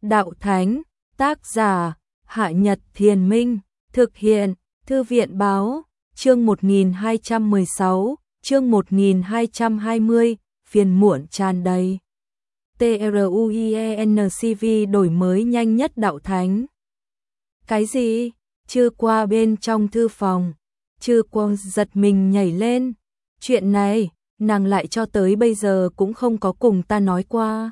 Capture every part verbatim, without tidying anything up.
đạo thánh, tác giả, Hạ Nhật Thiền Minh, thực hiện, Thư viện Báo, chương một nghìn hai trăm mười sáu, chương một nghìn hai trăm hai mươi, phiền muộn tràn đầy. TRUIENCV đổi mới nhanh nhất đạo thánh. Cái gì? Chưa qua bên trong thư phòng, chưa qua giật mình nhảy lên. Chuyện này, nàng lại cho tới bây giờ cũng không có cùng ta nói qua.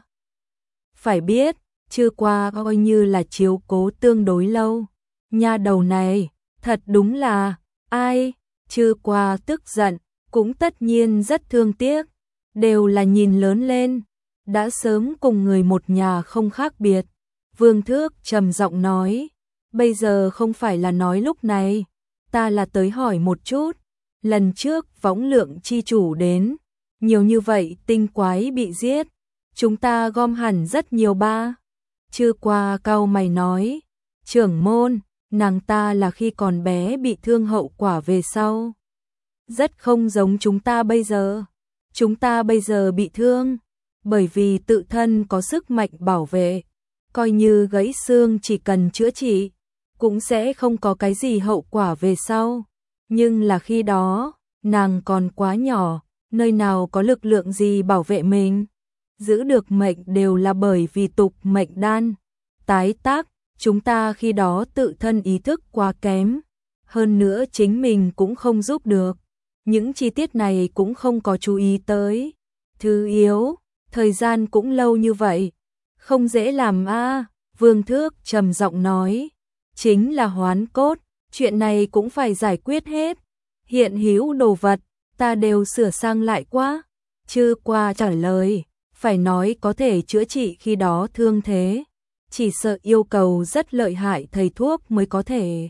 Phải biết, chưa qua coi như là chiếu cố tương đối lâu. Nha đầu này, thật đúng là, ai, chưa qua tức giận, cũng tất nhiên rất thương tiếc. Đều là nhìn lớn lên, đã sớm cùng người một nhà không khác biệt. Vương Thước trầm giọng nói, bây giờ không phải là nói lúc này, ta là tới hỏi một chút. Lần trước võng lượng chi chủ đến, nhiều như vậy tinh quái bị giết, chúng ta gom hẳn rất nhiều ba. Chưa qua cau mày nói, trưởng môn, nàng ta là khi còn bé bị thương hậu quả về sau. Rất không giống chúng ta bây giờ. Chúng ta bây giờ bị thương, bởi vì tự thân có sức mạnh bảo vệ. Coi như gãy xương chỉ cần chữa trị, cũng sẽ không có cái gì hậu quả về sau. Nhưng là khi đó, nàng còn quá nhỏ, nơi nào có lực lượng gì bảo vệ mình. Giữ được mệnh đều là bởi vì tục mệnh đan. Tái tác, chúng ta khi đó tự thân ý thức quá kém. Hơn nữa chính mình cũng không giúp được. Những chi tiết này cũng không có chú ý tới. Thứ yếu, thời gian cũng lâu như vậy. Không dễ làm a. À, Vương Thước trầm giọng nói. Chính là hoán cốt, chuyện này cũng phải giải quyết hết. Hiện hữu đồ vật, ta đều sửa sang lại quá. Chưa qua trả lời, phải nói có thể chữa trị khi đó thương thế. Chỉ sợ yêu cầu rất lợi hại thầy thuốc mới có thể.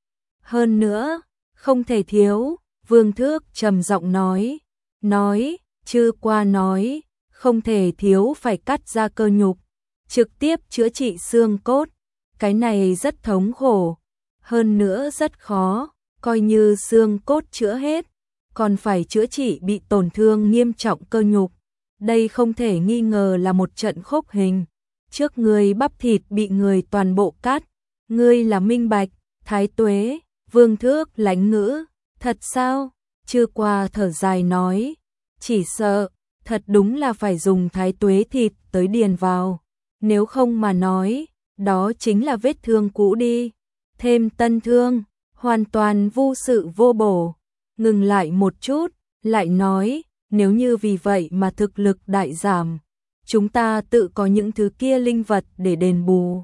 Hơn nữa, không thể thiếu. Vương Thước trầm giọng nói, nói, chưa qua nói, không thể thiếu phải cắt ra cơ nhục, trực tiếp chữa trị xương cốt, cái này rất thống khổ, hơn nữa rất khó, coi như xương cốt chữa hết, còn phải chữa trị bị tổn thương nghiêm trọng cơ nhục, đây không thể nghi ngờ là một trận khốc hình, trước người bắp thịt bị người toàn bộ cắt, ngươi là Minh Bạch, Thái Tuế, Vương Thước lãnh ngữ. Thật sao? Chưa qua thở dài nói, chỉ sợ, thật đúng là phải dùng thái tuế thịt tới điền vào. Nếu không mà nói, đó chính là vết thương cũ đi. Thêm tân thương, hoàn toàn vô sự vô bổ. Ngừng lại một chút, lại nói, nếu như vì vậy mà thực lực đại giảm, chúng ta tự có những thứ kia linh vật để đền bù.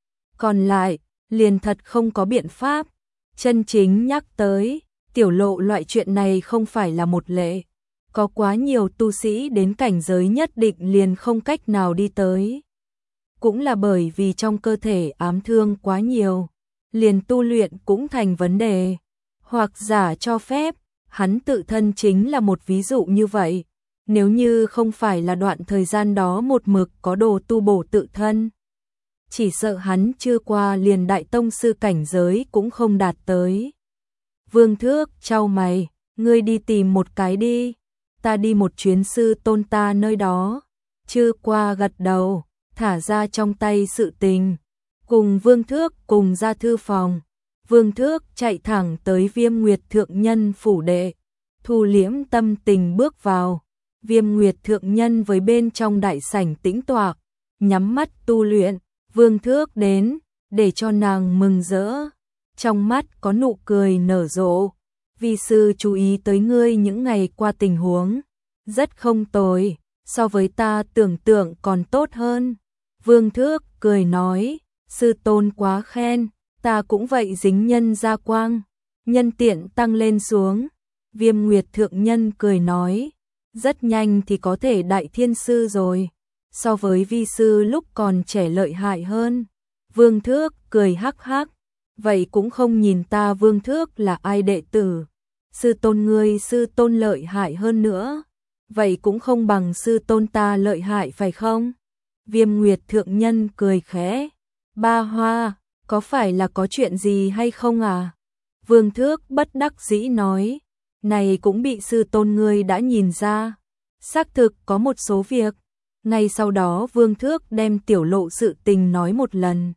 Còn lại, liền thật không có biện pháp. Chân chính nhắc tới, tiểu lộ loại chuyện này không phải là một lệ. Có quá nhiều tu sĩ đến cảnh giới nhất định liền không cách nào đi tới. Cũng là bởi vì trong cơ thể ám thương quá nhiều, liền tu luyện cũng thành vấn đề. Hoặc giả cho phép, hắn tự thân chính là một ví dụ như vậy. Nếu như không phải là đoạn thời gian đó một mực có đồ tu bổ tự thân, chỉ sợ hắn chưa qua liền đại tông sư cảnh giới cũng không đạt tới. Vương Thước chau mày, ngươi đi tìm một cái đi, ta đi một chuyến sư tôn ta nơi đó. Chưa qua gật đầu, thả ra trong tay sự tình, cùng Vương Thước cùng ra thư phòng. Vương Thước chạy thẳng tới Viêm Nguyệt Thượng Nhân phủ đệ, thu liễm tâm tình bước vào. Viêm Nguyệt Thượng Nhân với bên trong đại sảnh tĩnh tọa, nhắm mắt tu luyện. Vương Thước đến, để cho nàng mừng rỡ. Trong mắt có nụ cười nở rộ. Vi sư chú ý tới ngươi những ngày qua tình huống. Rất không tồi, so với ta tưởng tượng còn tốt hơn. Vương Thước cười nói, sư tôn quá khen, ta cũng vậy dính nhân gia quang. Nhân tiện tăng lên xuống. Viêm Nguyệt Thượng Nhân cười nói, rất nhanh thì có thể đại thiên sư rồi. So với vi sư lúc còn trẻ lợi hại hơn. Vương Thước cười hắc hắc. Vậy cũng không nhìn ta Vương Thước là ai đệ tử. Sư tôn ngươi sư tôn lợi hại hơn nữa. Vậy cũng không bằng sư tôn ta lợi hại phải không? Viêm Nguyệt Thượng Nhân cười khẽ. Ba Hoa, có phải là có chuyện gì hay không à? Vương Thước bất đắc dĩ nói. Này cũng bị sư tôn ngươi đã nhìn ra. Xác thực có một số việc. Ngay sau đó Vương Thước đem Tiểu Lộ sự tình nói một lần.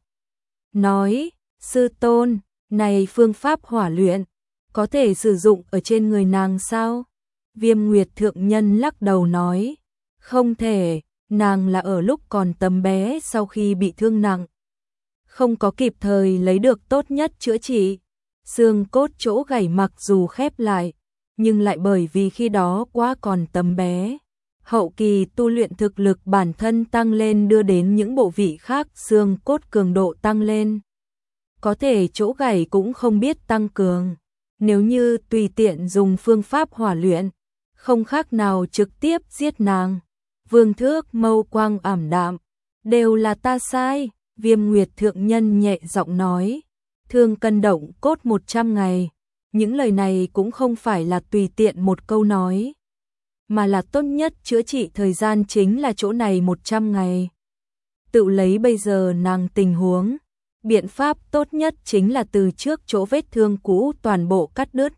Nói, sư tôn, này phương pháp hỏa luyện, có thể sử dụng ở trên người nàng sao? Viêm Nguyệt thượng nhân lắc đầu nói, không thể, nàng là ở lúc còn tấm bé sau khi bị thương nặng. Không có kịp thời lấy được tốt nhất chữa trị. Xương cốt chỗ gãy mặc dù khép lại, nhưng lại bởi vì khi đó quá còn tấm bé. Hậu kỳ tu luyện thực lực bản thân tăng lên đưa đến những bộ vị khác xương cốt cường độ tăng lên. Có thể chỗ gãy cũng không biết tăng cường. Nếu như tùy tiện dùng phương pháp hỏa luyện, không khác nào trực tiếp giết nàng. Vương Thước mâu quang ảm đạm, đều là ta sai. Viêm Nguyệt thượng nhân nhẹ giọng nói, thương cân động cốt một trăm ngày. Những lời này cũng không phải là tùy tiện một câu nói, mà là tốt nhất chữa trị thời gian chính là chỗ này một trăm ngày. Tự lấy bây giờ nàng tình huống, biện pháp tốt nhất chính là từ trước chỗ vết thương cũ toàn bộ cắt đứt.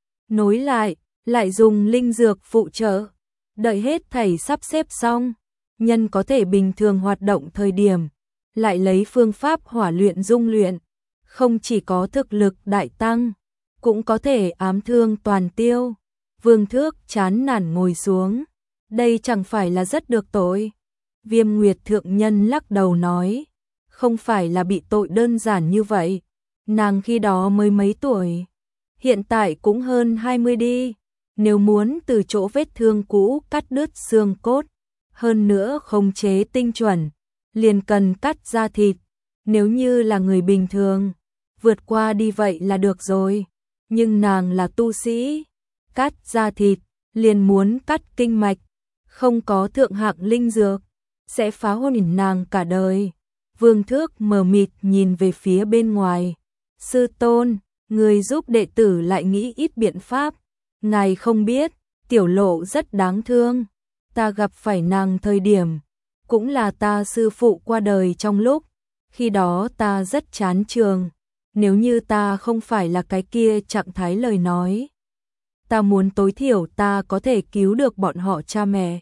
Nối lại, lại dùng linh dược phụ trợ, đợi hết thảy sắp xếp xong, nhân có thể bình thường hoạt động thời điểm, lại lấy phương pháp hỏa luyện dung luyện, không chỉ có thực lực đại tăng, cũng có thể ám thương toàn tiêu. Vương Thước chán nản ngồi xuống, đây chẳng phải là rất được tội. Viêm Nguyệt thượng nhân lắc đầu nói, không phải là bị tội đơn giản như vậy, nàng khi đó mới mấy tuổi, hiện tại cũng hơn hai mươi đi, nếu muốn từ chỗ vết thương cũ cắt đứt xương cốt, hơn nữa khống chế tinh chuẩn, liền cần cắt da thịt, nếu như là người bình thường, vượt qua đi vậy là được rồi, nhưng nàng là tu sĩ, cắt da thịt, liền muốn cắt kinh mạch, không có thượng hạng linh dược, sẽ phá hồn nàng cả đời. Vương Thước mờ mịt nhìn về phía bên ngoài, sư tôn, người giúp đệ tử lại nghĩ ít biện pháp, ngài không biết, Tiểu Lộ rất đáng thương, ta gặp phải nàng thời điểm, cũng là ta sư phụ qua đời trong lúc, khi đó ta rất chán trường, nếu như ta không phải là cái kia trạng thái lời nói. Ta muốn tối thiểu ta có thể cứu được bọn họ cha mẹ.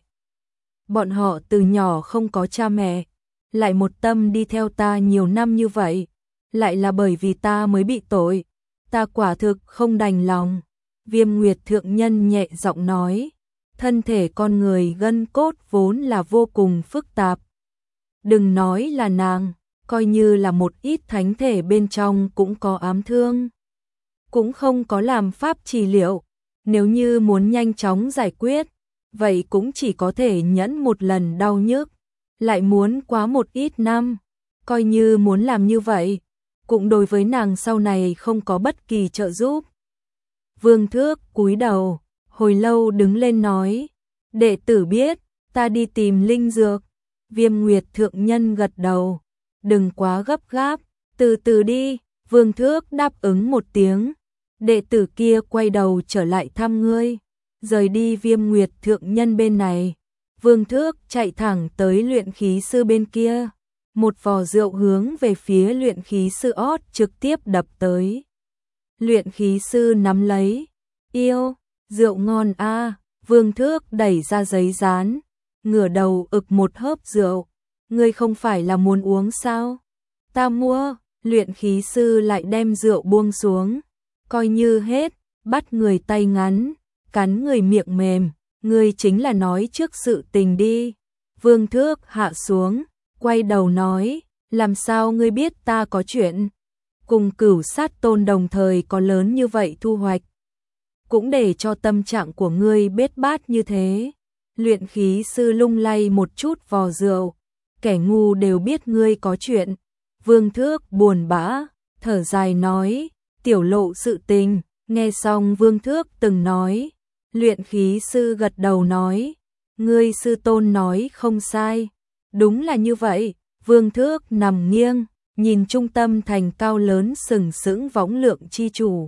Bọn họ từ nhỏ không có cha mẹ, lại một tâm đi theo ta nhiều năm như vậy, lại là bởi vì ta mới bị tội, ta quả thực không đành lòng. Viêm Nguyệt thượng nhân nhẹ giọng nói, thân thể con người gân cốt vốn là vô cùng phức tạp. Đừng nói là nàng, coi như là một ít thánh thể bên trong cũng có ám thương, cũng không có làm pháp trị liệu. Nếu như muốn nhanh chóng giải quyết, vậy cũng chỉ có thể nhẫn một lần đau nhức, lại muốn quá một ít năm, coi như muốn làm như vậy, cũng đối với nàng sau này không có bất kỳ trợ giúp. Vương Thước cúi đầu, hồi lâu đứng lên nói, đệ tử biết, ta đi tìm linh dược. Viêm Nguyệt thượng nhân gật đầu, đừng quá gấp gáp, từ từ đi. Vương Thước đáp ứng một tiếng. Đệ tử kia quay đầu trở lại thăm ngươi, rời đi Viêm Nguyệt thượng nhân bên này. Vương Thước chạy thẳng tới luyện khí sư bên kia, một vò rượu hướng về phía luyện khí sư ót trực tiếp đập tới. Luyện khí sư nắm lấy, yêu, rượu ngon a. Vương Thước đẩy ra giấy dán, ngửa đầu ực một hớp rượu, ngươi không phải là muốn uống sao? Ta mua. Luyện khí sư lại đem rượu buông xuống, coi như hết, bắt người tay ngắn, cắn người miệng mềm, ngươi chính là nói trước sự tình đi. Vương Thước hạ xuống, quay đầu nói, làm sao ngươi biết ta có chuyện? Cùng Cửu Sát Tôn đồng thời có lớn như vậy thu hoạch, cũng để cho tâm trạng của ngươi bết bát như thế. Luyện khí sư lung lay một chút vò rượu, kẻ ngu đều biết ngươi có chuyện. Vương Thước buồn bã, thở dài nói, Tiểu Lộ sự tình. Nghe xong Vương Thước từng nói, luyện khí sư gật đầu nói, ngươi sư tôn nói không sai, đúng là như vậy. Vương Thước nằm nghiêng, nhìn trung tâm thành cao lớn sừng sững võng lượng chi chủ.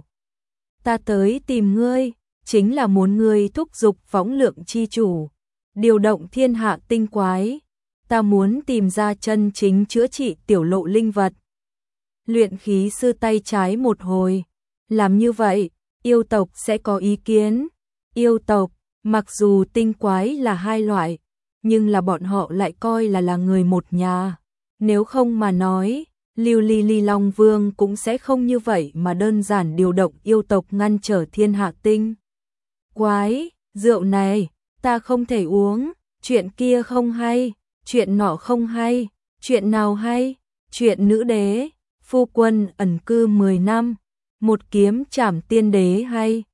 Ta tới tìm ngươi, chính là muốn ngươi thúc giục võng lượng chi chủ, điều động thiên hạ tinh quái. Ta muốn tìm ra chân chính chữa trị Tiểu Lộ linh vật. Luyện khí sư tay trái một hồi, làm như vậy, yêu tộc sẽ có ý kiến. Yêu tộc, mặc dù tinh quái là hai loại, nhưng là bọn họ lại coi là là người một nhà. Nếu không mà nói, Lưu Ly Ly Long Vương cũng sẽ không như vậy mà đơn giản điều động yêu tộc ngăn trở thiên hạ tinh. Quái, rượu này, ta không thể uống, chuyện kia không hay, chuyện nọ không hay, chuyện nào hay, chuyện nữ đế, phu quân ẩn cư mười năm, một kiếm trảm tiên đế hay.